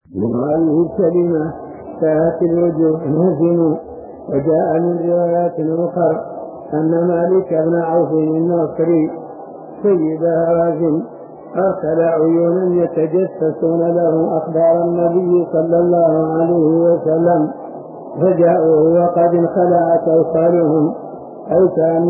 من هذه الكلمة ساءت الوجوه انهزموا. وجاء من روايات أخرى أن مالك بن عوف الناصري سيد هوازن أرسل عيونا يتجسسون له أخبار النبي صلى الله عليه وسلم، فجاءوه وقد انخلعت أوصالهم، أي كأن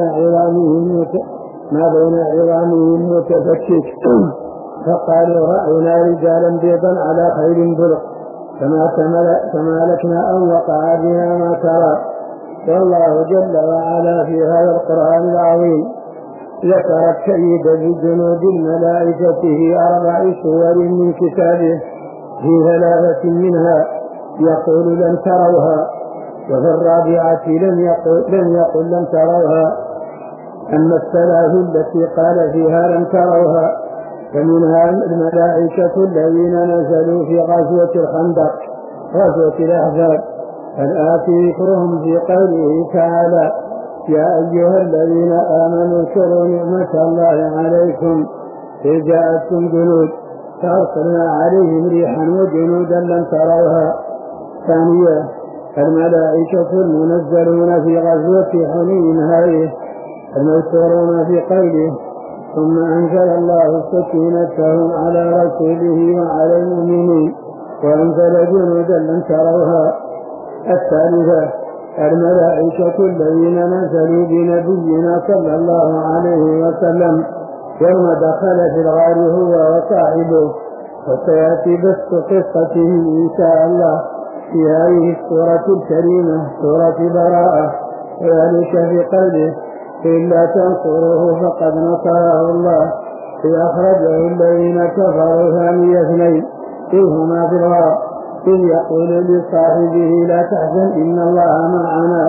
ما بين عظامهم متفكك. فقالوا رأينا رجالا بيضا على خيل بلق فما لكنا أن وقع بنا ما ترى. والله جل وعلا في هذا القرآن العظيم ذكر التأييد بجنود الملائكة في 4 سور من كتابه، في 3 منها يقول لن تروها، وفي 4 لم يقل لن تروها. أما 3 التي قال فيها لن تروها فمنها الملائكة الذين نزلوا في غزوة الخندق غزوة الأحزاب، الآتي ذكرهم في قوله تعالى: يا أيها الذين آمنوا اذكروا نعمة الله عليكم إذ جاءتكم جنود فأرسلنا عليهم ريحا وجنودا لم تروها. ثانيا الملائكة المنزلون في غزوة حنين هذه المذكورون في قوله: ثم أنزل الله سكينته على رسوله وعلى المؤمنين وأنزل جنودا لم تروها. الثالثة الملائكة الذين نزلوا بنبينا صلى الله عليه وسلم يوم دخل في الغار هو وصاحبه، وسيأتي بث قصته إن شاء الله في هذه السورة الكريمة سورة براءة، وذلك في قوله: إلا تنصروه فقد نصره الله إذ أخرجه الذين كفروا ثاني 2 إذ هما في الغار إذ يقول لصاحبه لا تحزن إن الله معنا.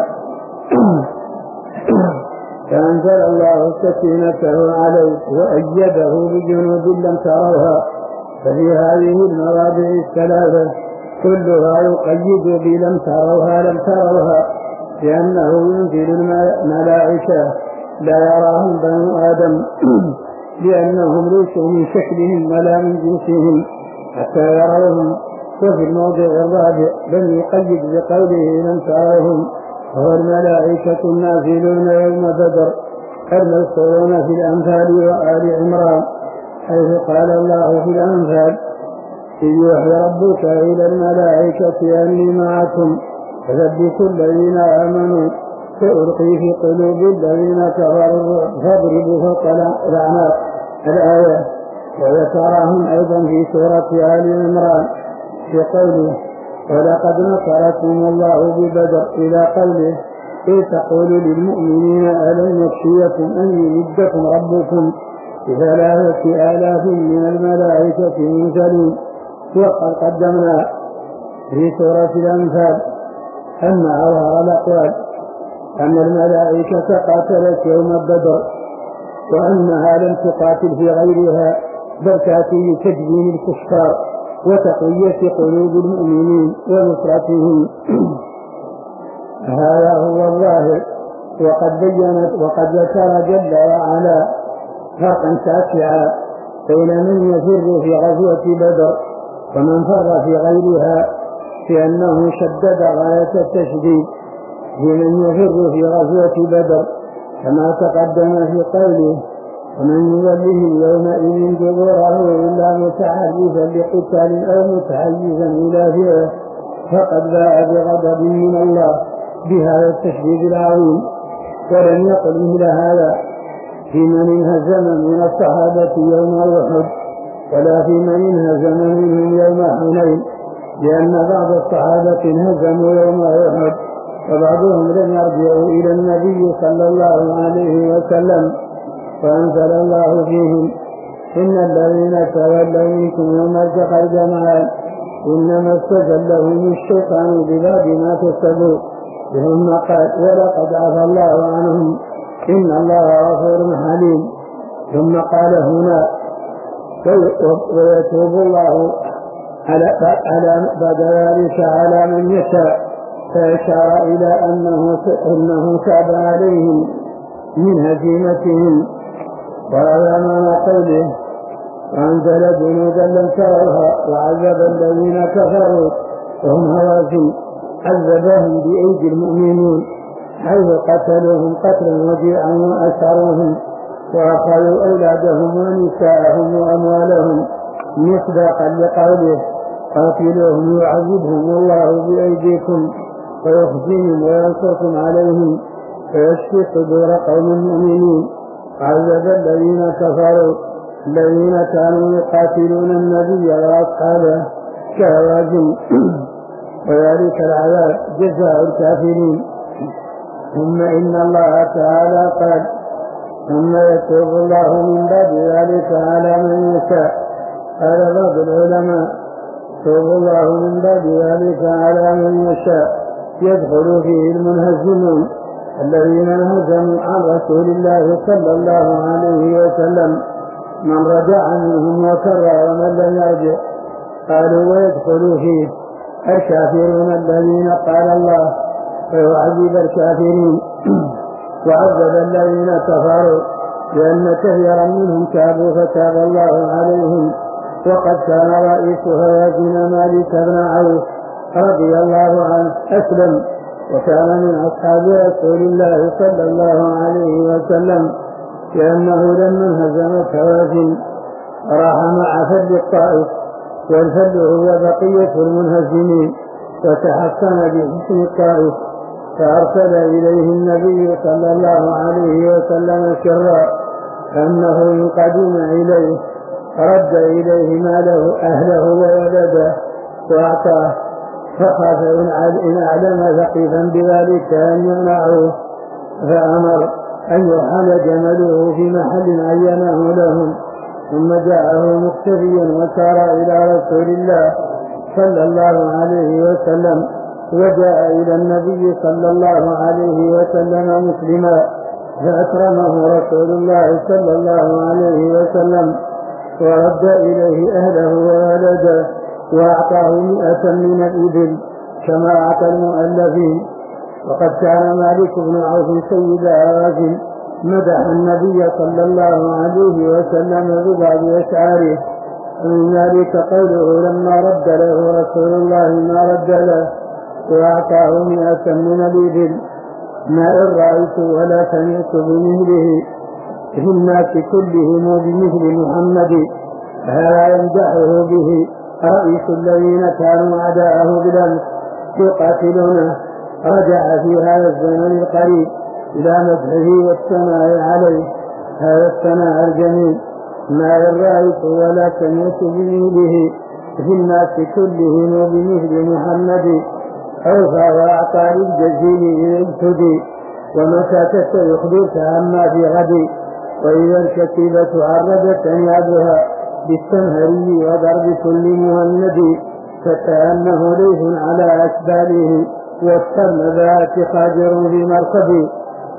فأنزل الله سكينته عليه وأيده بجنود لم تروها. ففي هذه المواضع 3 كلها يقيد بلم تروها لم تروها، لأنه ينزل الملائكة لا يراهم بنو آدم لأنهم ليسوا من شكلهم ولا من جنسهم حتى يروهم. وفي الموضع 4 لم يقيد بقوله لم تروهم، وهو الملائكة النازلون يوم بدر المذكورون في الأنفال وآل عمران، حيث قال الله في الأنفال: إذ يوحي ربك إلى الملائكة أني معكم فثبتوا الذين آمنوا سألقي في قلوب الذين كفروا فاضربوا فوق الأعناق الآية. وذكرهم أيضا في سورة آل عمران في قوله: ولقد نصركم الله ببدر إلى قوله: إذ تقول للمؤمنين ألم يكفيكم أن يمدكم ربكم ب3,000 من الملائكة منزلين. وقد قدمنا في سورة الأنفال أن أظهر الأقوال أن الملائكة قاتلت يوم بدر، وأنها لم تقاتل في غيرها بل تأتي لتجبين الكفار وتقوية قلوب المؤمنين ونصرتهم. هذا هو الظاهر. وقد ذكر جل وعلا فرقا شاسعا بين من يفر في غزوة بدر ومن فر في غيرها، في أنه شدد غاية التشديد في من يفر في غزوة بدر كما تقدم في قوله: ومن يوله يومئذ دبره إلا متحرفا لقتال أو متحيزا إلى فئة فقد باء بغضب من الله بهذا التشديد العظيم. ولم يقل مثل هذا في من انهزم من الصحابة يوم أحد ولا في من انهزم منهم يوم حنين، لأن بعض الصحابة انهزموا يوم أحد وبعضهم لم يرجعوا إلى النبي صلى الله عليه وسلم، فأنزل الله فيهم: إن الذين تولوا منكم يوم التقى الجمعان إنما استزلهم الشيطان ببعض ما كسبوا. ثم قال: ولقد عفى الله عنهم إن الله غفور حليم. ثم قال هنا: ويتوب الله بعد ذلك على من يشاء، فأشار إلى أنه تاب عليهم من هزيمتهم. وهذا معنى قوله: وأنزل جنودا لم تروها وعذب الذين كفروا وهم هوازن، عذبهم بأيدي المؤمنين حيث قتلوهم قتلا وجيعا وأسروهم وأخذوا أولادهم ونساءهم وأموالهم مصداقا لقوله قاتلوهم يعذبهم الله بأيديكم ويخزيهم وينصركم عليهم فيشفي صدور قوم مؤمنين. عذب الذين كفروا الذين كانوا يقاتلون النبي وأصحابه كهوازن وذلك العذاب جزاء الكافرين. ثم إن الله تعالى قال ثم يتوب الله من بعد ذلك على من يشاء. قال بعض العلماء يتوب الله من بعد ذلك على من يشاء يدخل فيه المنهزمون الذين انهزموا عن رسول الله صلى الله عليه وسلم من رجع منهم وكر ومن لم يرجع. قالوا ويدخل فيه الكافرون الذين قال الله فيعذب الكافرين وعذب الذين كفروا لأن كثيرا منهم تابوا فتاب الله عليهم. وقد كان رئيس هوازن مالك بن عوف رضي الله عنه أسلم وكان من أصحاب رسول الله صلى الله عليه وسلم لأنه لما انهزمت هوازن راح مع فل الطائف والفل هو بقية المنهزمين وتحصن بحسن الطائف فأرسل إليه النبي صلى الله عليه وسلم سرا أنه إن قدم إليه رد إليه ماله أهله وولده وأعطاه فخاف إن أعلم ثقيفا بذلك أن يمنعه فأمر أن يحل جمله في محل عينه لهم. ثم جاءه مختفيا وسار إلى رسول الله صلى الله عليه وسلم وجاء إلى النبي صلى الله عليه وسلم مسلما فأكرمه رسول الله صلى الله عليه وسلم ورد إليه أهله وولده وأعطاه 100 من الإبل كما أعطى المؤلفين. وقد كان مالك بن عوف سيد هوازن مدح النبي صلى الله عليه وسلم ببعض أشعاره ومن ذلك قوله لما رد له رسول الله ما رد له وأعطاه 100 من الإبل ما إن رأيت ولا سمعت بمثله في الناس كلهم بمثل محمد. هذا يمدحه به رئيس الذين كانوا أعداءه بالأمس يقاتلونه رجع في هذا الزمن القريب إلى مدحه والثناء عليه هذا الثناء الجميل ما إن رأيت ولا سمعت بمثله في الناس كلهم بمثل محمد. أوفى وأعطى للجزيل إذا ابتدي ومتى يخبرك عما في غد. وإذا الكتيبة عرضت أنيابها بالتنهري وضرب كل مهند فكأنه ليس على أسباله والترنبات قادر في مركبه.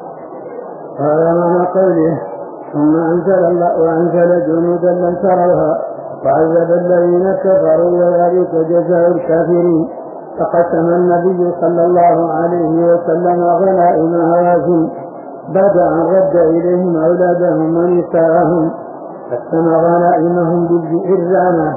قال معنى قوله ثم أنزل الله وأنزل جنودا لم تروها وعذب الذين كفروا وذلك جزاء الكافرين. فقسم النبي صلى الله عليه وسلم غنائم هوازن بعد أن رد إليهم أولادهم ونساءهم قسم غنائمهم بالجئرانة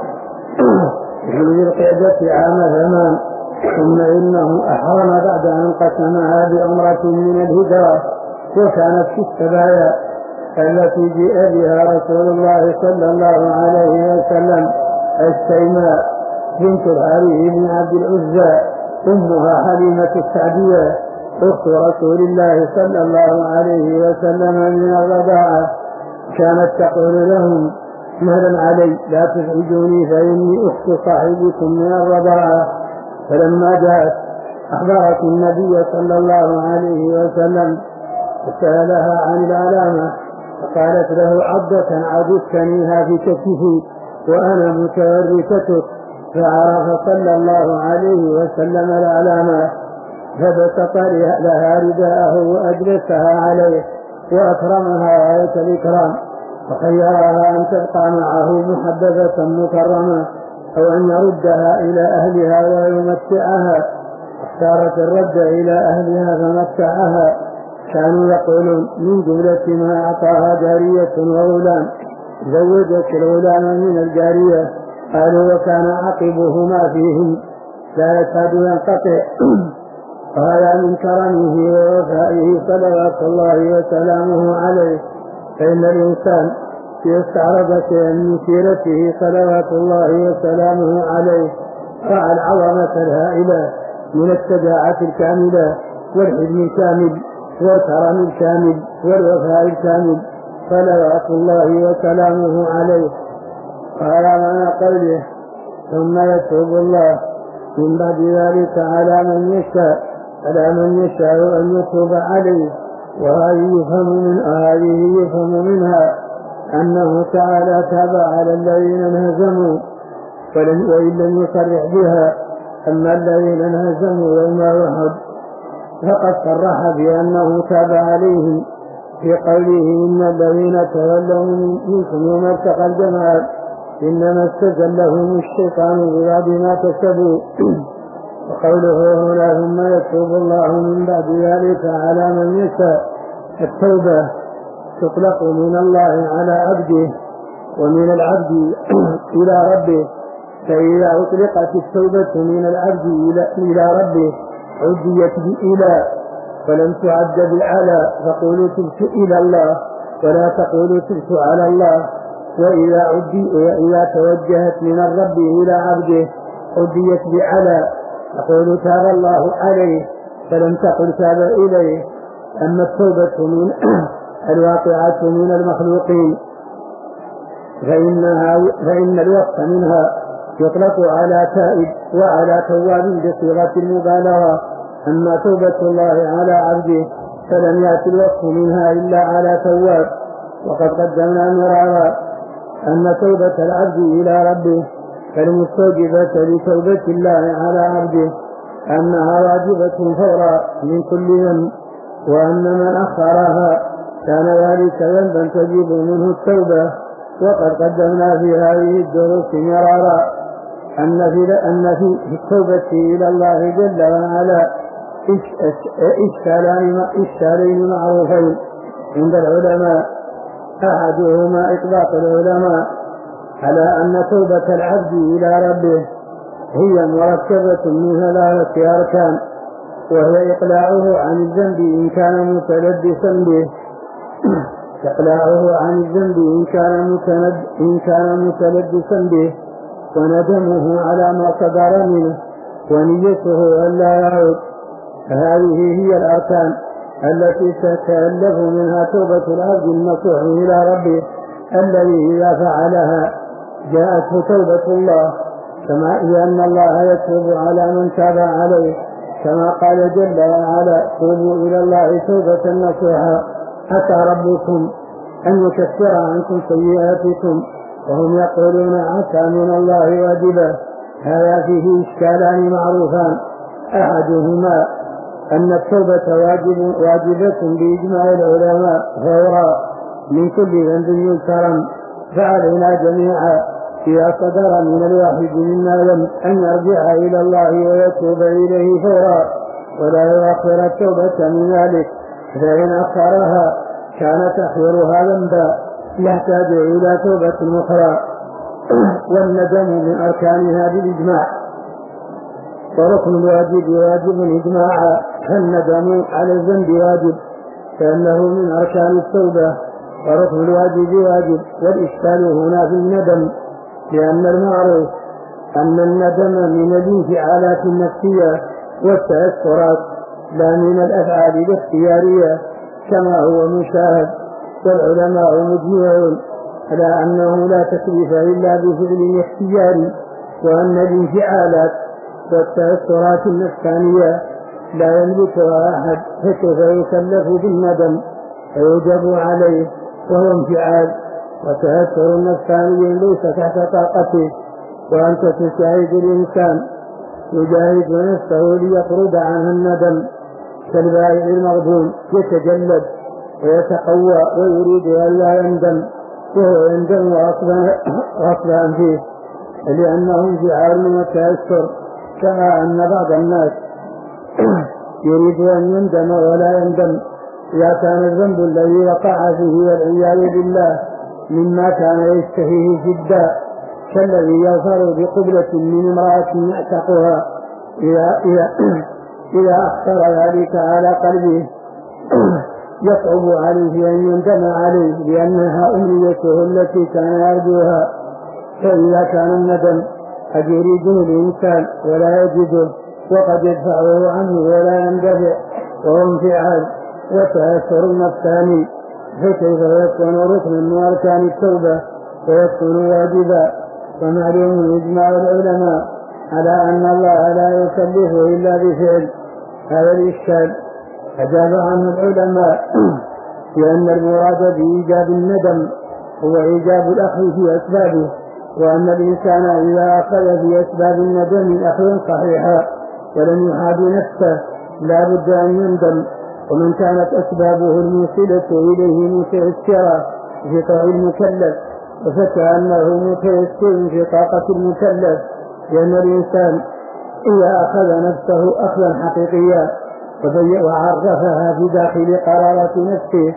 في ذي القعدة عام 8. ثم إنه أحرم بعد أن قسمها بأمرة من الهجرة وكانت في السبايا التي جاء بها رسول الله صلى الله عليه وسلم الشيماء بنت الحارث بن عبد العزى أمها حليمة السعدية أخت رسول الله صلى الله عليه وسلم من الرضاعة. كانت تقول لهم مهلا علي لا تزعجوني فإني أخت صاحبكم من الرضاعة. فلما جاءت أخبرت النبي صلى الله عليه وسلم فسألها عن العلامة فقالت له عضة عضتنيها في كتفي وأنا متورثتك. فعرف صلى الله عليه وسلم العلامة فبسط لها رداءه وأجلسها عليه وأكرمها غاية الإكرام وخيرها أن تبقى معه محببة مكرمة أو أن يردها إلى أهلها ويمتعها. اختارت الرد إلى أهلها فمتعها. كانوا يقولون من جملة ما أعطاها جارية وغلام زوجك الغلام من الجارية. قالوا وكان عقبهما فيهم لا يكاد ينقطع. قال من كرمه ووفائه صلوات الله وسلامه عليه، فإن الإنسان يستعرض شيئا من سيرته صلوات الله وسلامه عليه رأى العظمة الهائلة من الشجاعة الكاملة والحلم الكامل والكرم الكامل والوفاء الكامل صلوات الله وسلامه عليه. قال معنى قوله ثم يتوب الله من بعد ذلك على من يشاء أن يتوب عليه. وهذه يفهم منها أنه تعالى تاب على الذين انهزموا وإن لم يصرح بها. أما الذين انهزموا يوم أحد فقد صرح بأنه تاب عليهم في قوله إن الذين تولوا منكم يوم التقى الجمعان إنما استزلهم الشيطان ببعض ما كسبوا. وقوله هنا ثم يتوب الله من بعد ذلك على من يشاء. التوبة تطلق من الله على عبده ومن العبد إلى ربه، فإذا أطلقت التوبة من العبد إلى ربه عديت بإلى فلم تعد بالعلى، فقولوا تبت إلى الله ولا تقولوا تبت على الله. وإذا توجهت من الرب إلى عبده عديت بعلى، تقول تاب الله عليه فلم تقل تاب إليه. أما التوبة من الواقعة من المخلوقين فإن الوقت منها يطلق على تائب وعلى تواب بصيغة المبالغة. أما توبة الله على عبده فلم يأتي الوقت منها إلا على تواب. وقد قدمنا مرارا أن توبة العبد إلى ربه فالمستوجبة لتوبة الله على عبده أنها واجبة فورا من كل ذنب، وأن من أخرها كان ذلك ذنبا تجب منه التوبة. وقد قدمنا في هذه الدروس مرارا أن في التوبة إلى الله جل وعلا إشكالين معروفين عند العلماء. أحدهما إطلاق العلماء على أن توبة العبد إلى ربه هي مركبة من 3 أركان، وهي إقلاعه عن الذنب إن كان متلبسا به إقلاعه عن الذنب إن كان متلبسا به، وندمه على ما صدر منه، ونيته ألا يعود. هذه هي الأركان التي تتألف منها توبة العبد النصوح إلى ربه، الذي إذا فعلها جاءته توبة الله، كما أن الله يتوب على من تاب عليه، كما قال جل وعلا توبوا إلى الله توبة نصوحا عسى ربكم أن يكفر عنكم سيئاتكم وهم يقولون عسى من الله واجبا. هذا فيه إشكالان معروفان. أحدهما أن التوبة واجبة بإجماع العلماء فورا من كل ذنب ينكرم، فعلينا جميعا إذا صدر من الواحد منا ذنب أن يرجع إلى الله ويتوب إليه فورا ولا يؤخر التوبة من ذلك، فإن أخرها كان تأخيرها ذنبا يحتاج إلى توبة أخرى. والندم من أركانها بالإجماع، وركن الواجب واجب إجماعا، فالندم على الذنب واجب فإنه من أركان التوبة، وركن الواجب واجب. والإشكال هنا في الندم، لأن المعروف أن الندم من الانفعالات النفسية والتأثرات لا من الأفعال الاختيارية كما هو مشاهد. والعلماء مجمعون على أنه لا تكليف إلا بفعل اختياري، وأن الانفعالات والتأثرات النفسانية لا يملكها أحد، فكيف يكلف بالندم فيوجب عليه وهو انفعال وتأثر نفساني ليس تحت طاقته. وأنت تشاهد الإنسان يجاهد نفسه ليطرد عنه الندم كالبائع المغبون، يتجلد ويتقوى ويريد أن لا يندم، وهو يندم غصبا فيه لأنه انفعال وتأثر. كما أن بعض الناس يريد أن يندم ولا يندم إذا كان الذنب الذي وقع فيه والعياذ بالله مما كان يشتهيه جدا، كالذي يظهر بقبلة من امرأة يعتقها إذا أخطر ذلك على قلبه يصعب عليه أن يندم عليه لأنها أمنيته التي كان يرجوها. فإذا كان الندم قد يريده الإنسان ولا يجده وقد يدفعه عنه ولا يندفع وهو انفعال وتأثر النفساني، فكيف يكون ركنا من أركان التوبة ويكون واجبا؟ ومعلوم إجماع العلماء على أن الله لا يكلفه إلا بفعل. هذا الإشكال أجاب عنه العلماء بأن المراد بإيجاب الندم هو إيجاب الأخذ في أسبابه، وأن الإنسان إذا أخذ في أسباب الندم أخذا صحيحا ولم يحاد نفسه لا بد أن يندم. ومن كانت أسبابه الموصلة إليه متيسرة في طاعة المكلف فكأنه متيسر في طاقة المكلف، لأن الإنسان إذا أخذ نفسه أخذا حقيقيا وعرفها في داخل قرارة نفسه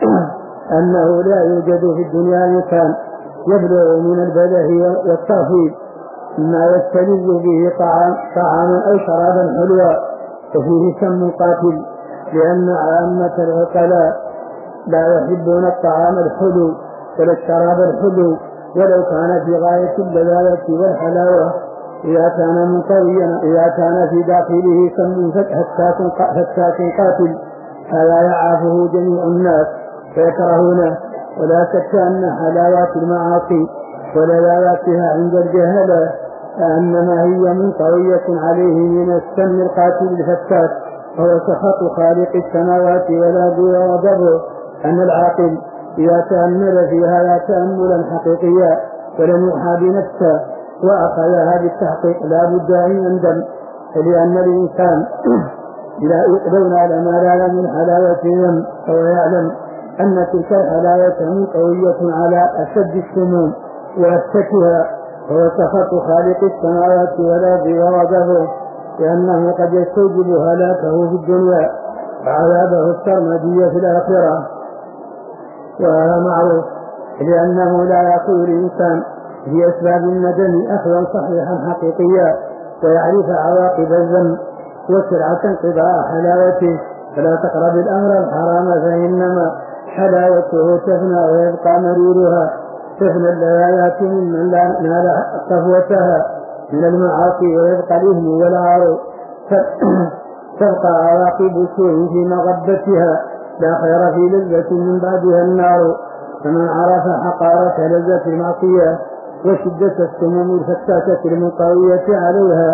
أنه لا يوجد في الدنيا مكان يبلغ من البله والترفيه ما يستلذ به طعاما أو شرابا حلوا وفيه سم قاتل، لأن عامة العقلاء لا يحبون الطعام الحلو ولا الشراب الحلو ولو كان في غاية اللذاذة والحلاوة، إذا كان منطويا إذا كان في داخله سم فتاك قاتل. هذا يعافه جميع الناس فيكرهونه. ولا شك أن حلاوات المعاصي ولذاذاتها عند الجهلة أنما هي منطوية عليه من السم القاتل الفتاك، وهو سخط خالق السماوات والأرض وغضبه. أن العاقل إذا تأمل في هذا تأملا حقيقيا ولم يحاد نفسه وأخذها بالتحقيق لا بد أن يندم، لأن الإنسان لو نال ما نال من حلاوة ذنب فهو يعلم أن تلك الحلاوة منطوية على أشد السموم وأفتكها، وهو سخط خالق السماوات والأرض وغضبه، لأنه قد يستوجب هلاكه في الدنيا وعذابه السرمدي في الآخرة. وهذا معروف لأنه لا يأخذ الإنسان في أسباب الندم أخذا صحيحا حقيقيا ويعرف عواقب الذنب وسرعة انقضاء حلاوته. فلا تقرب الأمر الحرام فإنما حلاوته تفنى ويبقى مريرها. تفنى اللذاذات ممن لا نال صفوتها من المعاصي ويبقى الإثم والعار، تبقى عواقب سوء في مغبتها لا خير في لذة من بعدها النار. فمن عرف حقارة لذة المعصية وشدة السموم الفتاكة المقاوية عليها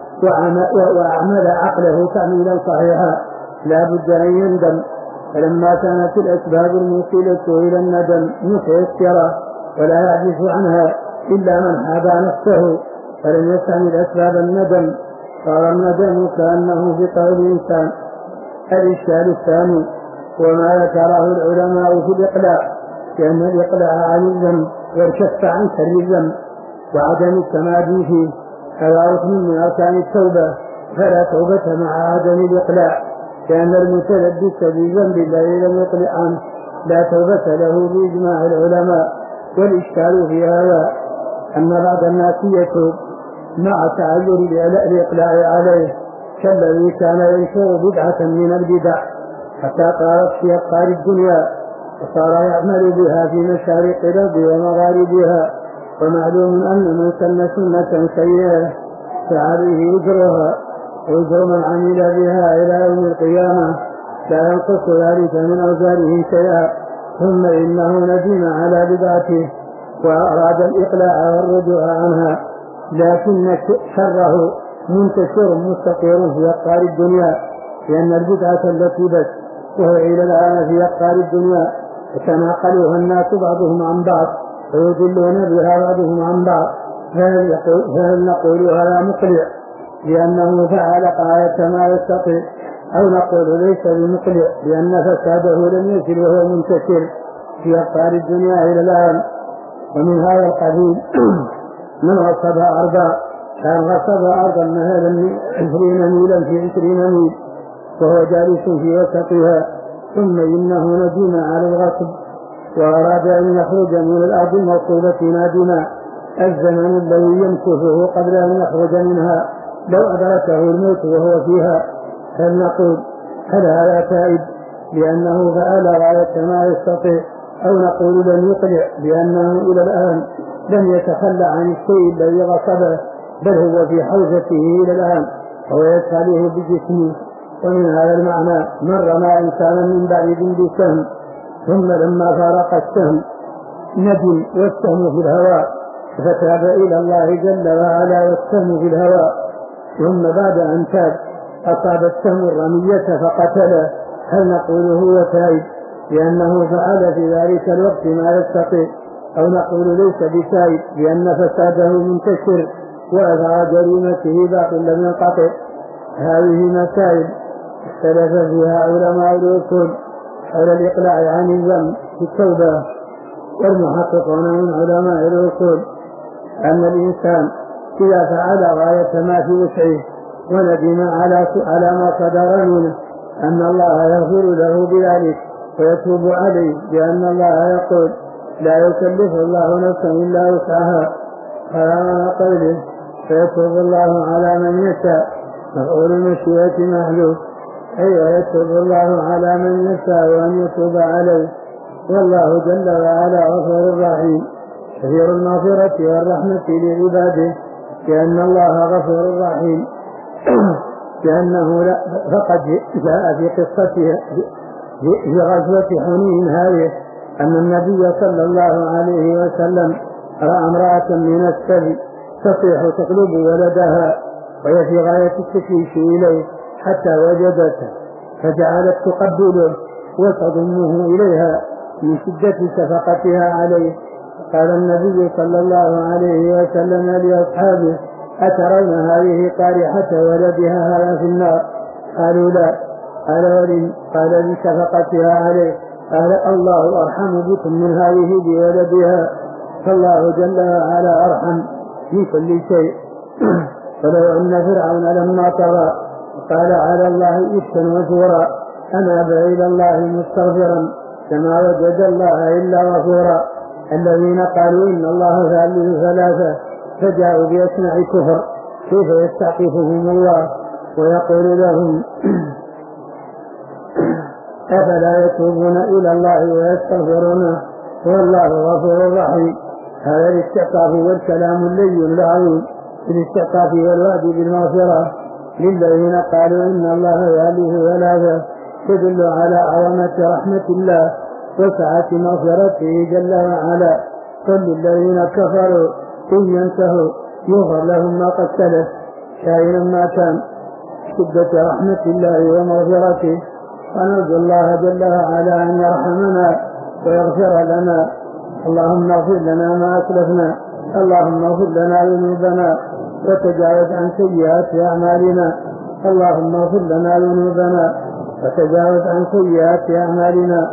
وأعمل عقله تعميلا صحيحا لا بد أن يندم. فلما كانت الأسباب الموصلة إلى الندم متيسرة ولا يعجز عنها إلا من حاب نفسه فلم يستعمل أسباب الندم صار الندم كأنه في قول الإنسان. الإشكال الثاني وما ذكره العلماء في الإقلاع، لأن الإقلاع عن الذنب والكف عن شر الذنب وعدم التمادي فيه هذا ركن من أركان التوبة، فلا توبة مع عدم الإقلاع، لأن المتلبس بالذنب الذي لم يقلع عنه لا توبة له بإجماع العلماء. والإشكال في هذا أن بعض الناس يتوب مع تعذر الإقلاع عليه، كالذي كان ينشر بدعة من البدع حتى قالت في أقطار الدنيا وصار يعمل بها في مشارق الأرض ومغاربها. ومعلوم أن من سن سنة سيئة فعليه وزرها ووزر من عمل بها إلى يوم القيامة لا ينقص ذلك من أوزاره شيئا. ثم إنه ندم على بدعته وأراد الإقلاع والرجوع عنها، لكن شره منتشر مستقر في أقطار الدنيا، لأن البدعة التي بس وهو إلى الآن في أقطار الدنيا يتناقلها الناس بعضهم عن بعض ويضلون بها بعضهم عن بعض. فهل نقول هذا مقلع لأنه فعل غاية ما يستطيع، أو نقول ليس بمقلع لأن فساده لم يصل وهو منتشر في أقطار الدنيا إلى الآن؟ ومن هذا القبيل من غصب أرضا كان غصب أرضا نهلا 20 ميلا في 20 ميل وهو جالس في وسطها، ثم إنه ندم على الغصب وأراد أن يخرج من الأرض الموصولة نادما الزمن الذي يمكثه قبل أن يخرج منها لو أدركه الموت وهو فيها، هل نقول هل هذا تائب لأنه فعل غاية ما يستطيع، أو نقول لم يقلع لأنه إلى الآن لم يتخلى عن الشيء الذي غصبه، بل هو في حوزته إلى الآن وهو يدخله بجسمه. ومن هذا المعنى من رمى إنسانا من بعيد بسهم ثم لما فارق السهم ندم والسهم في الهواء فتاب إلى الله جل وعلا والسهم في الهواء، ثم بعد أن تاب أصاب السهم الرمية فقتله، هل نقول هو تائب لأنه فعل في ذلك الوقت ما يستطيع، أو نقول ليس بتائب لأن فساده منتشر وأثر جريمته باقي لم ينقطع؟ هذه مسائل اختلف فيها علماء الأصول حول الإقلاع عن الذنب في التوبة. والمحققون من علماء الأصول أن الإنسان إذا فعل غاية ما في وسعه وندم على ما صدر منه أن الله يغفر له بذلك ويتوب عليه، لأن الله يقول لا يكلف الله نفسا إلا وسعها، على قوله فيتوب الله على من يشاء، مفعول المشيئة محذوف، أي ويتوب الله على من يشاء وأن يتوب عليه، والله جل وعلا غفور رحيم كثير المغفرة والرحمة لعباده، لأن الله غفور رحيم لأنه فقد جاء في قصته في غزوة حنين هذه أن النبي صلى الله عليه وسلم رأى امرأة من السبي تصيح تقلب ولدها وهي في غاية التشويش إليه حتى وجدته فجعلت تقبله وتضمه إليها من شدة شفقتها عليه. قال النبي صلى الله عليه وسلم لأصحابه أترون هذه قارحة ولدها هذا في النار؟ قالوا لا. قال لشفقتها عليه قال الله أرحم بكم من هذه بولدها، فالله جل وعلا أرحم في كل شيء. فلو أن فرعون لما طغى قال على الله إفكا وزورا أناب إلى الله مستغفرا كما وجد الله إلا غفورا، الذين قالوا إن الله ثالث ثلاثة فجاءوا بأسمع كفر كيف يستعطفهم الله ويقول لهم أفلا يتوبون إلى الله ويستغفرونه والله غفور رحيم. هذا الاستعطاف والكلام اللين العظيم في الاستعطاف والوعد بالمغفرة للذين قالوا إن الله ثالث ثلاثة تدل على عظمة رحمة الله وسعة مغفرته جل وعلا. قل للذين كفروا إن ينتهوا يغفر لهم ما قد سلف شاهدا ما كان شدة رحمة الله ومغفرته، ونرجو الله جل وعلا أن يرحمنا ويغفر لنا. اللهم اغفر لنا ما أسلفنا، اللهم اغفر لنا ذنوبنا وتجاوز عن سيئات أعمالنا، اللهم اغفر لنا ذنوبنا وتجاوز عن سيئات أعمالنا،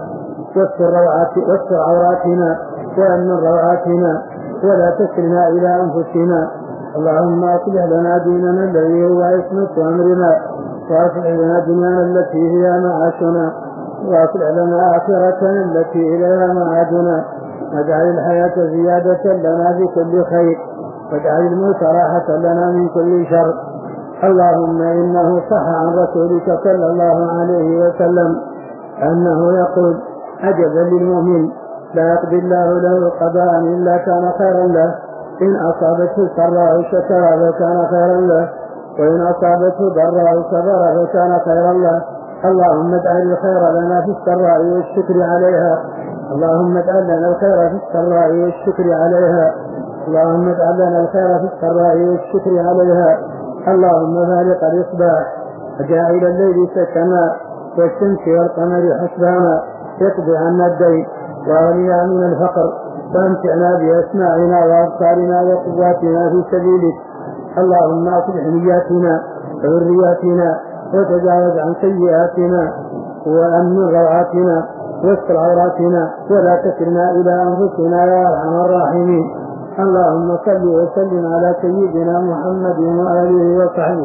واستر عوراتنا وأمن روعاتنا ولا تكلنا إلى أنفسنا. اللهم أصلح لنا ديننا الذي هو عصمة أمرنا، وأصلح لنا دنيانا التي هي معاشنا، وأصلح لنا آخرتنا التي إليها معادنا، واجعل الحياة زيادة لنا في كل خير، واجعل الموت راحة لنا من كل شر. اللهم إنه صح عن رسولك صلى الله عليه وسلم أنه يقول عجبا للمؤمن لا يقضي الله له قضاء إلا كان خيرا له، إن أصابته سراء شكر فكان خيرا له، وإن أصابته ضراء صبر فكان خيرا له. اللهم اجعل الخير لنا في السراء والشكر عليها، اللهم اجعل لنا الخير في السراء والشكر عليها، اللهم اجعل لنا الخير في السراء والشكر عليها. اللهم فالق الإصباح وجاعل الليل سكنا والشمس والقمر حسبانا، يقضي عنا الدين وأغننا من الفقر، وامتعنا بأسماعنا وأبصارنا وقواتنا في سبيلك. اللهم أصلح نياتنا وذرياتنا وتجاوز عن سيئاتنا وأمن روعاتنا واستر عوراتنا ولا تكلنا إلى أنفسنا يا أرحم الراحمين. اللهم صل وسلم على سيدنا محمد وآله وصحبه.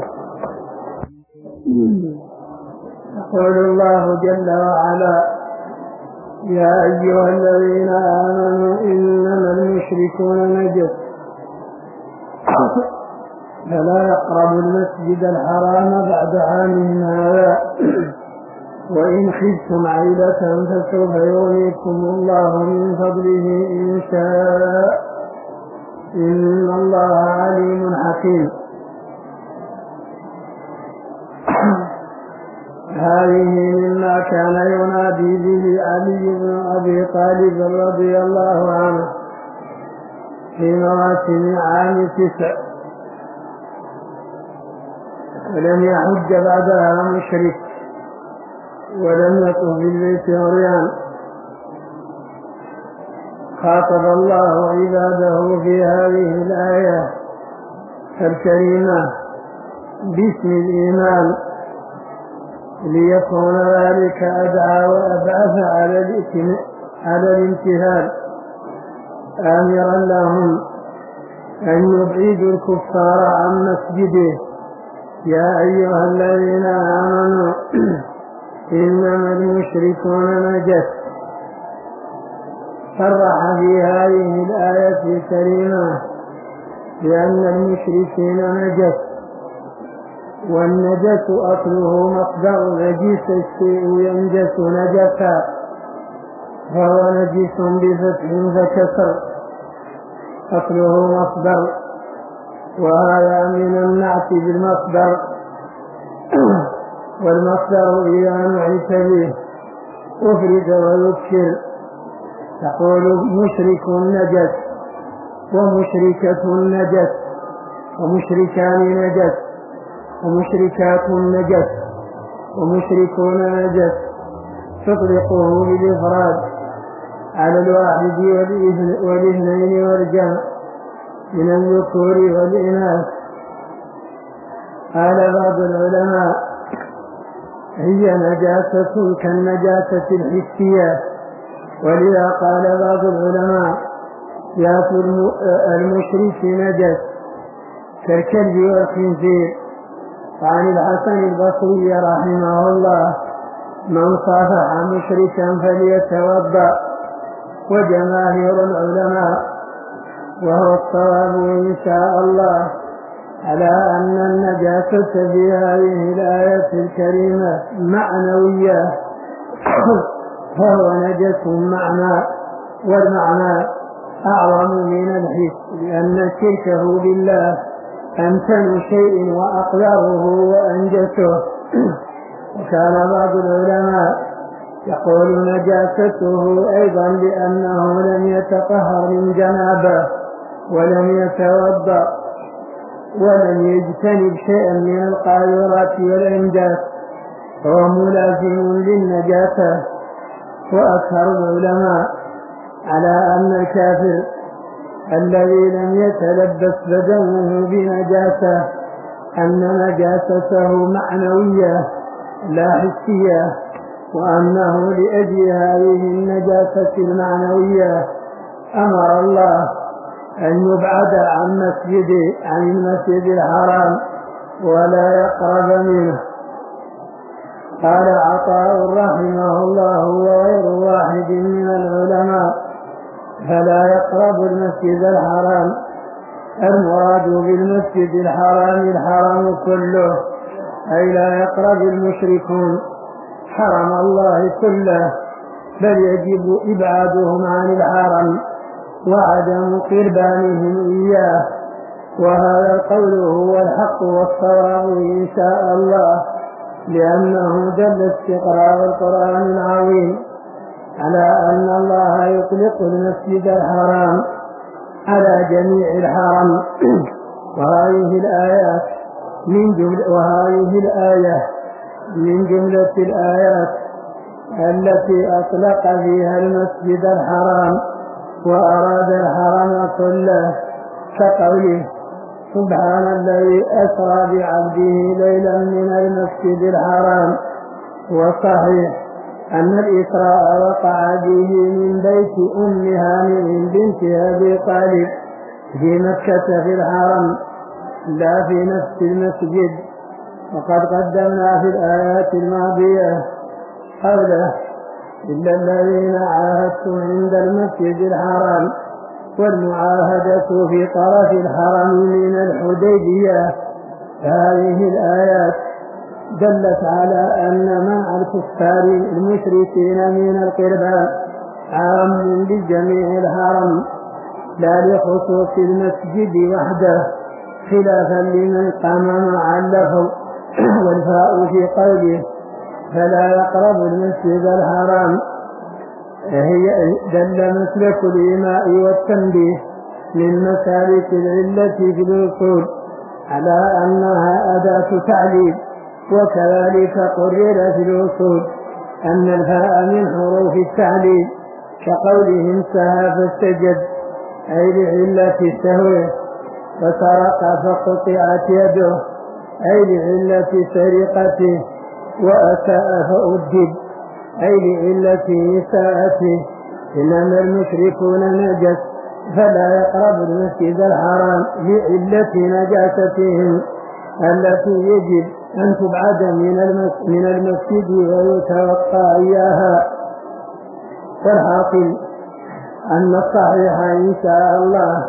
يقول الله جل وعلا يا أيها الذين آمنوا إنما المشركون نجس فلا يقربوا المسجد الحرام بعد عامهم هذا وإن خفتم عيلة فسوف يغنيكم الله من فضله إن شاء إن الله عليم حكيم. هذه مما كان ينادي به علي بن أبي طالب رضي الله عنه في مواسم عام 9 ولم يحج بعدها مشرك ولم يطف بالبيت عريان. خاطب الله عباده في هذه الآية الكريمة باسم الإيمان ليكون ذلك أدعى وأبعث على الامتثال آمرا لهم أن يبعدوا الكفار عن مسجده. يا أيها الذين آمنوا إنما المشركون نجس. صرح في هذه الآية الكريمة بأن المشركين نجس، والنجس أصله مصدر نجس الشيء ينجس نجسا، فهو نجس بفتح فكسر أصله مصدر، وهذا من النعت بالمصدر، والمصدر إذا نعت به أفرد ويذكر تقول مشرك نجس ومشركة نجس ومشركان نجس ومشركات نجس ومشركون نجس، تطلقه بالإفراد على الواحد والاثنين والجمع من الذكور والإناث. قال بعض العلماء هي نجاسة كالنجاسة الحسية، ولذا قال بعض العلماء يأكل المشرك نجس كالكلب والخنزير. وعن الحسن البصري رحمه الله من صافح مشركا فليتوضأ. وجماهير العلماء وهو الصواب إن شاء الله على أن النجاسة في هذه الآية الكريمة معنوية، فهو نجس معنى، والمعنى أعظم من الحس، لأن شركه بالله أمتن شيء وأقدره وأنجسه. وكان بعض العلماء يقول نجاسته أيضا لأنه لم يتطهر من جنابه ولم يتوضأ ولم يجتنب شيئا من القاذورات والأنجاس، فهو ملازم للنجاسة. وأكثر العلماء على أن الكافر الذي لم يتلبس بدنه بنجاسة أن نجاسته معنوية لا حسية، وأنه لأجل هذه النجاسة المعنوية أمر الله أن يبعد عن المسجد الحرام ولا يقرب منه. قال عطاء رحمه الله وغير واحد من العلماء فلا يقرب المسجد الحرام، المراد بالمسجد الحرام الحرم كله، أي لا يقرب المشركون حرم الله كله، بل يجب إبعادهم عن الحرم وعدم قربانهم إياه. وهذا القول هو الحق والصواب إن شاء الله، لأنه دل استقرار القرآن العظيم على أن الله يطلق المسجد الحرام على جميع الحرم. وهذه الآية من جملة الآيات التي أطلق فيها المسجد الحرام وأراد الحرم كله، كقوله سبحان الذي أسرى بعبده ليلا من المسجد الحرام. وصحيح أن الإسراء وقع به من بيت أم هانئ بنت أبي طالب في مكة في الحرم لا في نفس المسجد. وقد قدمنا في الآيات الماضية قوله إلا الذين عاهدتم عند المسجد الحرام. والمعاهدة في طرف الحرم من الحديبية. هذه الآيات دلت على أن مع الكفار المشركين من القربان عام بجميع الحرم لا لخصوص المسجد وحده، خلافا لمن قام مع اللفظ والفاء في قوله فلا يقرب المسجد الحرام. هي دل مسلك الإيماء والتنبيه من مسالك العلة في الوصول على أنها أداة تعليل. وكذلك قرر في الوصول أن الفاء من حروف التعليل كقولهم سهى فاستجد أي لعلة سهوه، وسرق فقطعت يده أي لعلة سرقته، وأساء فأدب أي لعلة إساءته. إنما المشركون نجس فلا يقرب المسجد الحرام لعلة نجاستهم التي يجب أن تبعد من المسجد ويتوقع إياها. والحاصل أن الصحيح إن شاء الله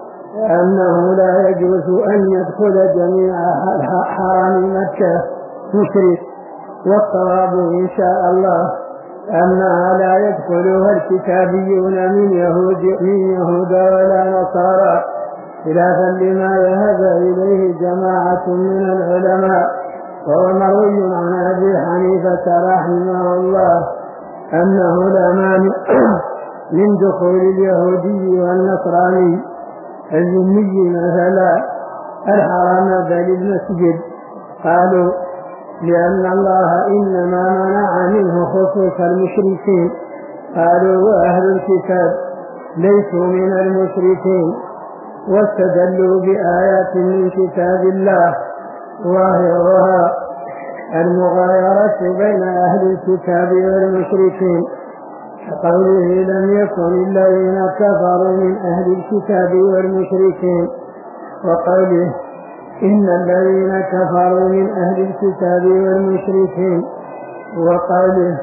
أنه لا يجوز أن يدخل جميع حرم مكة مشرك، والصواب إن شاء الله أنها لا يدخلها الكتابيون من يهود ولا نصارى، خلافا لما يهب إليه جماعة من العلماء. وهو مروي عن أبي حنيفة رحمه الله أنه لا مانع من دخول اليهودي والنصراني الذمي مثلا الحرام بل المسجد. قالوا لأن الله إنما منع منه خصوص المشركين. قالوا وأهل الكتاب ليسوا من المشركين، واستدلوا بآيات من كتاب الله ظاهرها المغايرة بين أهل الكتاب والمشركين، كقوله لم يكن الذين كفروا من أهل الكتاب والمشركين، وقوله إن الذين كفروا من أهل الكتاب والمشركين، وقوله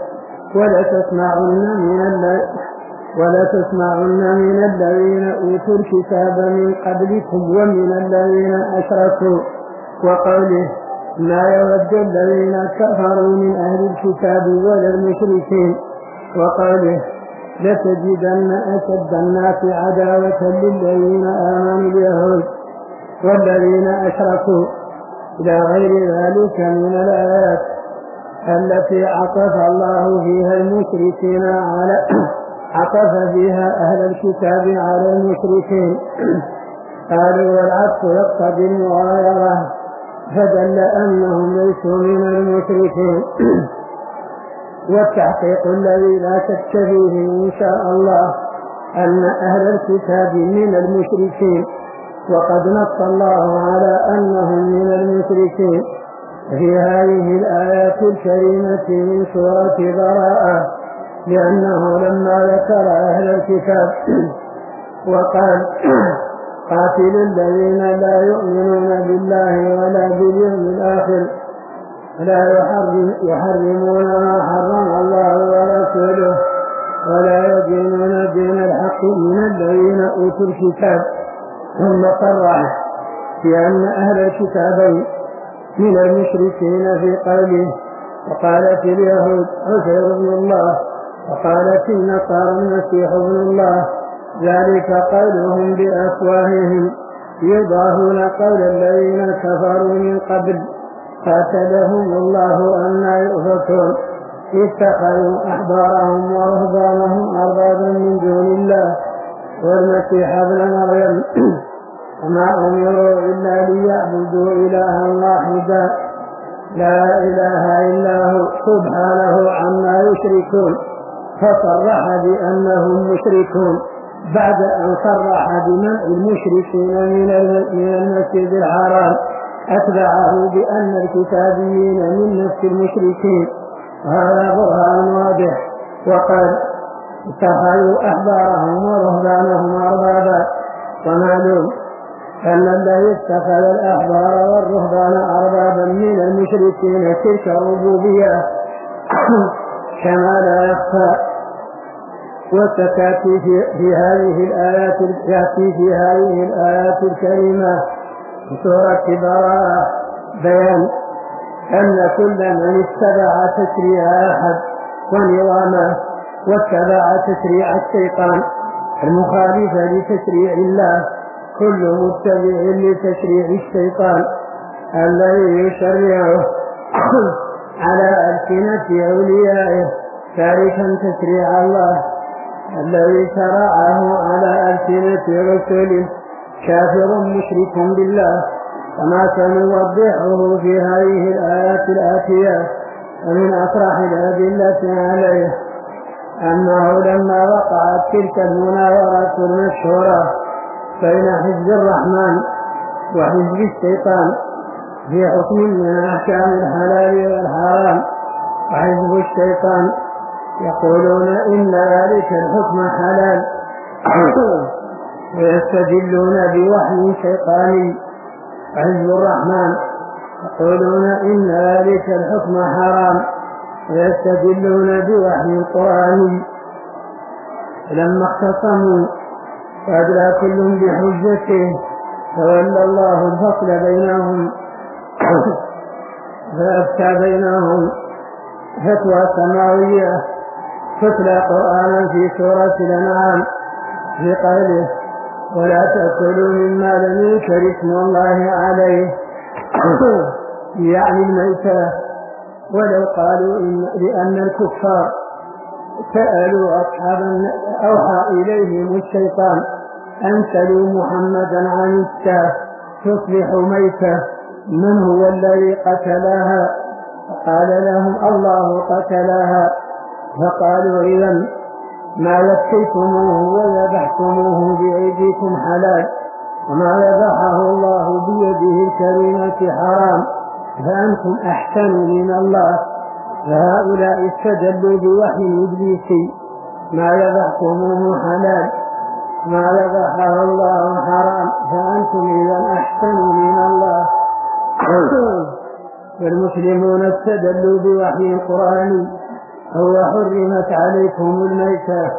ولتسمعن من الذين أوتوا الكتاب من قبلكم ومن الذين أشركوا، وقوله ما يود الذين كفروا من أهل الكتاب ولا المشركين، وقوله لتجدن أشد الناس عداوة للذين آمنوا اليهود والذين أشركوا، إلى غير ذلك من الآيات التي عطف الله فيها المشركين عطف فيها أهل الكتاب على المشركين. قالوا والعطف يقتضي المغايرة، فدل أنهم ليسوا من المشركين. والتحقيق الذي لا شك فيه إن شاء الله أن أهل الكتاب من المشركين، وقد نص الله على أنهم من المشركين في هذه الآيات الكريمة من سورة براءة، لأنه لما ذكر أهل الكتاب وقال قاتلوا الذين لا يؤمنون بالله ولا باليوم الآخر لا يحرمون ما حرم الله ورسوله ولا يدينون دين الحق من الذين أوتوا الكتاب. ثم صرح بأن أهل الكتابين من المشركين في قوله وقالت اليهود عزير ابن الله وقالت النصارى المسيح ابن الله، ذلك قولهم بأفواههم يضاهون قول الذين كفروا من قبل قاتلهم الله أنى يؤفكون اتخذوا أحبارهم ورهبانهم أربابا من دون الله والمسيح ابن مريم وما أمروا إلا ليعبدوا إلها واحدا لا إله إلا هو سبحانه عما يشركون. فصرح بأنهم مشركون بعد أن صرح بمنع المشركين من المسجد الحرام، أتبعه بأن الكتابيين من نفس المشركين، وهذا برهان واضح. وقال اتخذوا أحبارهم ورهبانهم أربابا، ومعلوم أن الذي اتخذ الأحبار والرهبان أربابا من المشركين تلك الربوبية كما لا يخفى. وستأتي في هذه الآيات الكريمة في سورة براءة بيان أن كل من اتبع تشريع أحد ونظامه واتبع تشريع الشيطان المخالف لتشريع الله كل متبع لتشريع الشيطان الذي يشرعه على ألسنة أوليائه تاركا تشريع الله الذي شرعه على ألسنة رسله كافر مشرك بالله، كما سنوضحه في هذه الآيات الآتية. ومن أصرح الأدلة عليه أنه لما وقعت تلك المناورة المشهورة بين حزب الرحمن وحزب الشيطان في حكم من أحكام الحلال والحرام، وحزب الشيطان يقولون إن ذلك الحكم حلال ويستدلون بوحي شيطاني، وحزب الرحمن يقولون إن ذلك الحكم حرام ويستدلون بوحي قرآني. لما اختصموا وأدلى كل بحجته تولى الله الفصل بينهم فأفتى بينهم فتوى سماوية تتلى قرآنا في سورة الأنعام في قوله ولا تأكلوا مما لم يذكر اسم الله عليه يعني الميتة. ولو قالوا لأن الكفار سألوا أصحابا أوحى إليهم الشيطان أن سلوا محمدا عن الشاه تصبح ميتة من هو الذي قتلها؟ فقال لهم الله قتلها. فقالوا إذن ما يكفيتموه وذبحتموه بأيديكم حلال وما ذبحه الله بيده الكريمة حرام فأنتم أحسن من الله. فهؤلاء استدلوا بوحي إبليسي ما ذبحتموه حلال ما ذبحه الله حرام فأنتم إذن أحسن من الله. والمسلمون استدلوا بوحي قرآني هو حرمت عليكم الميتة.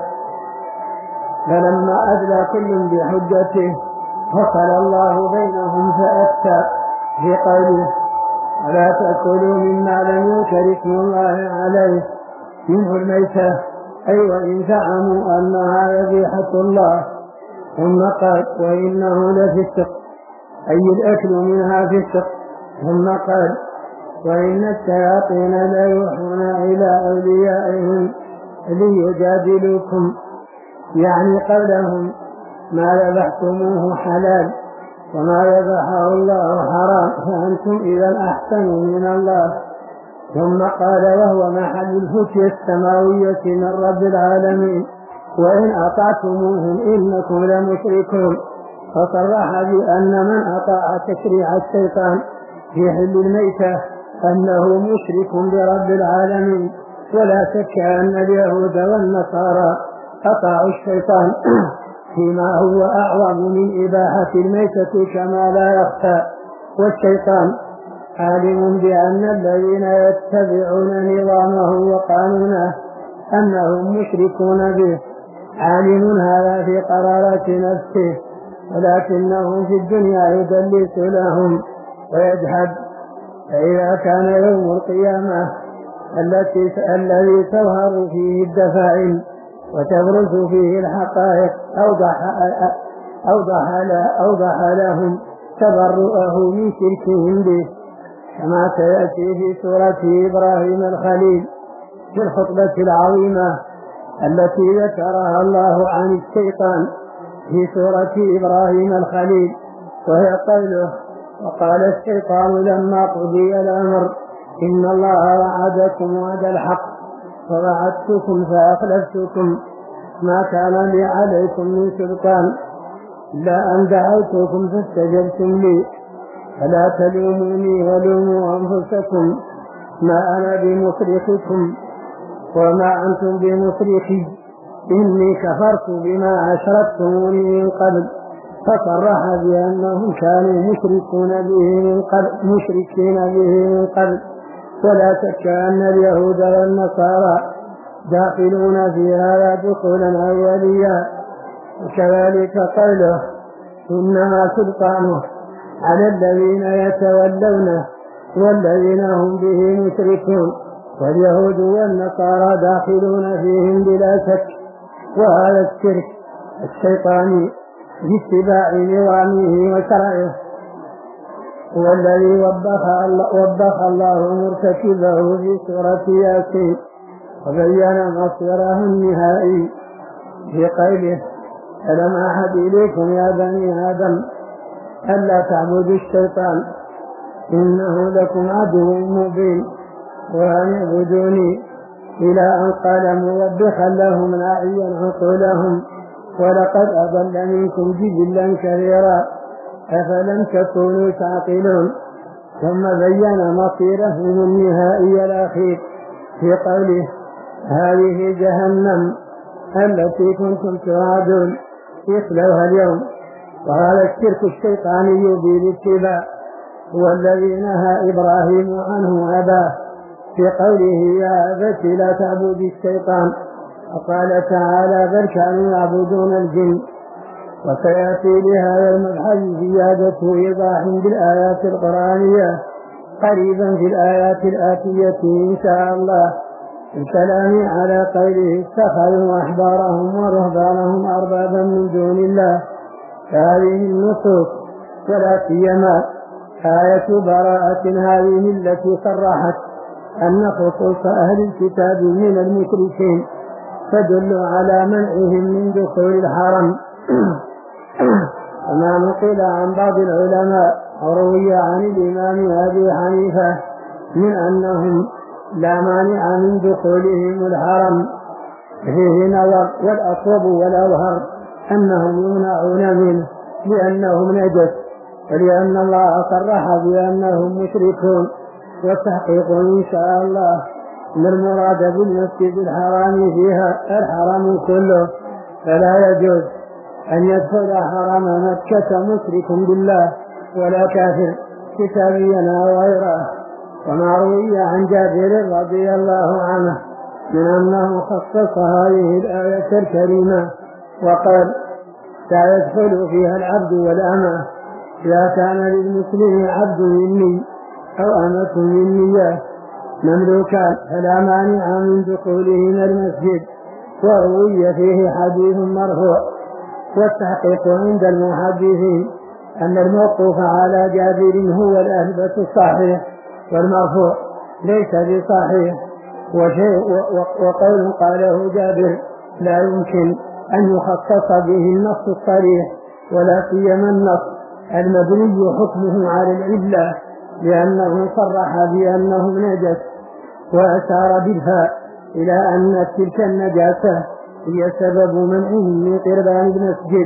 فلما أدلى كل بحجته فصل الله بينهم فأفتى في قوله ولا تأكلوا مما لم يذكر اسم الله عليه منه الميتة أي وإن زعموا أنها ذبيحة الله، ثم قال وإنه لفسق أي الأكل منها فسق، ثم قال وإن الشياطين لا يوحون إلى أوليائهم ليجادلوكم، يعني قولهم ما ذبحتموه حلال وما ذبحه الله حرام فأنتم إذا أحسن من الله. ثم قال وهو محل الفتية السماوية من رب العالمين وإن أطعتموهم إنكم لمشركون. فصرح بأن من أطاع تشريع الشيطان في حل الميتة أنه مشرك برب العالمين. ولا شك أن اليهود والنصارى أطاعوا الشيطان فيما هو أعظم من إباحة الميتة كما لا يخفى. والشيطان عالم بأن الذين يتبعون نظامه وقانونه أنهم مشركون به، عالم هذا في قرارة نفسه، ولكنه في الدنيا يدلس لهم ويجهد. فإذا كان يوم القيامة الذي تظهر فيه الدفاعل وتبرز فيه الحقائق أوضح لهم تبرؤه من شركهم به، كما سيأتي في سورة إبراهيم الخليل في الخطبة العظيمة التي ذكرها الله عن الشيطان في سورة إبراهيم الخليل، وهي قوله وقال الشيطان لما قضي الأمر إن الله وعدكم وعد الحق ووعدتكم فأخلفتكم ما كان لي عليكم من سلطان إلا أن دعوتكم فاستجبتم لي فلا تلوموني ولوموا أنفسكم ما أنا بمصرخكم وما أنتم بمصرخي إني كفرت بما أشركتموني من قبل. فصرح بأنهم كانوا مشركين به من قبل. ولا شك أن اليهود والنصارى داخلون في هذا دخولا أوليا. وكذلك قوله إنما سلطانه على الذين يتولونه والذين هم به مشركون، واليهود والنصارى داخلون فيهم بلا شك. وهذا الشرك الشيطاني باتباع نظامه وشرعه هو الذي وبخ الله مرتكبه في سورة ياسين، وبين مصيره النهائي في قوله ألم أعهد إليكم يا بني آدم ألا تعبدوا الشيطان إنه لكم عدو مبين وأن اعبدوني، إلى أن قال موبخا لهم راعيا عقولهم ولقد أضل منكم جبلا كثيرا أفلم تكونوا تعقلون. ثم بين مصيرهم النهائي الأخير في قوله هذه جهنم التي كنتم توعدون اصلوها اليوم. وهذا الشرك الشيطاني بالاتباع هو الذي نهى إبراهيم عنه أباه في قوله يا أبت لا تعبد الشيطان، وقال تعالى بل كانوا يعبدون الجن. وسيأتي لهذا المبحث زيادة إيضاح بالآيات القرآنية قريبا في الآيات الآتية إن شاء الله، الكلام على قوله اتخذوا أحبارهم ورهبانهم أربابا من دون الله. هذه النصوص ولا سيما آية براءة هذه التي صرحت أن خصوص أهل الكتاب من المشركين تدل على منعهم من دخول الحرم. وما نقل عن بعض العلماء وروي عن الإمام أبي حنيفة من أنهم لا مانع من دخولهم الحرم فيه نظر، والأصوب والأظهر أنهم يمنعون منه لأنهم نجس، ولأن الله صرح بأنهم مشركون. والتحقيق إن شاء الله أن المراد بالمسجد الحرام فيها الحرم كله، فلا يجوز أن يدخل حرم مكة مشرك بالله ولا كافر كتابيا أو غيره. وما روي عن جابر رضي الله عنه من أنه خصص هذه الآية الكريمة وقال لا يدخل فيها العبد والأمة إذا كان للمسلم عبد مني أو أمة مني مملوكان فلا مانع من دخولهما المسجد. وروي فيه حديث مرفوع. والتحقيق عند المحدثين أن الموقوف على جابر هو الأثبت الصحيح، والمرفوع ليس بصحيح. وقول قاله جابر لا يمكن أن يخصص به النص الصريح، ولا سيما النص المبني حكمه على العلة، لأنه صرح بأنه نجس وأشار بالفاء إلى أن تلك النجاسة هي سبب منعهم من قربان المسجد.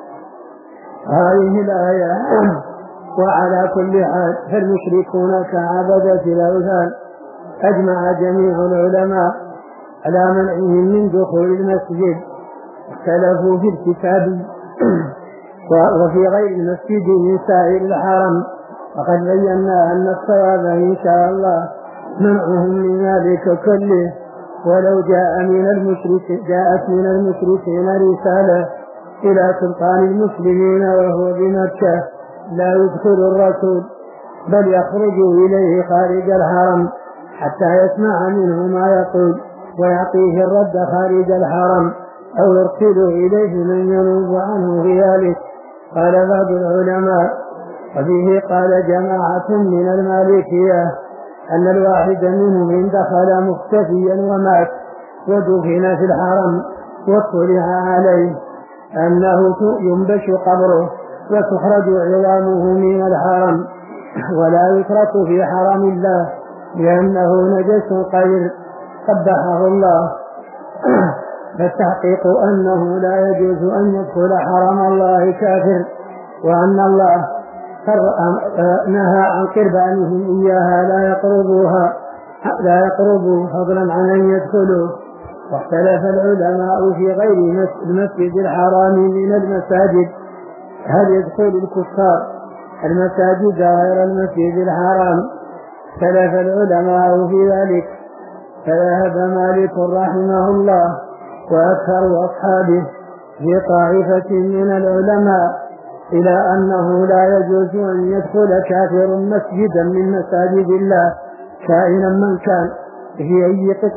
هذه الآية. وعلى كل حال فالمشركون كعبدة الأوثان أجمع جميع العلماء على منعهم من دخول المسجد، اختلفوا في الكتاب وفي غير المسجد من سائر الحرم. وقد بينا أن الصواب إن شاء الله منعهم من ذلك كله. ولو جاءت من المشركين رسالة إلى سلطان المسلمين وهو بمكة لا يدخل الرسول بل يخرج إليه خارج الحرم حتى يسمع منه ما يقول ويعطيه الرد خارج الحرم، أو يرسل إليه من ينوب عنه في ذلك. قال بعض العلماء وفيه قال جماعة من المالكية أن الواحد منهم إن دخل مختفيا ومات ودفن في الحرم واطلع عليه أنه ينبش قبره وتخرج عظامه من الحرم ولا يترك في حرم الله لأنه نجس قذر قبحه الله. فالتحقيق أنه لا يجوز أن يدخل حرم الله كافر، وأن الله نهى عن قربانهم إياها لا يقربوا فضلا عن أن يدخلوا. واختلف العلماء في غير المسجد الحرام من المساجد هل يدخل الكفار المساجد غير المسجد الحرام. اختلف العلماء في ذلك، فذهب مالك رحمه الله وأكثر أصحابه في طائفة من العلماء إلى أنه لا يجوز أن يدخل كافر مسجدا من مساجد الله كائنا من كان في أي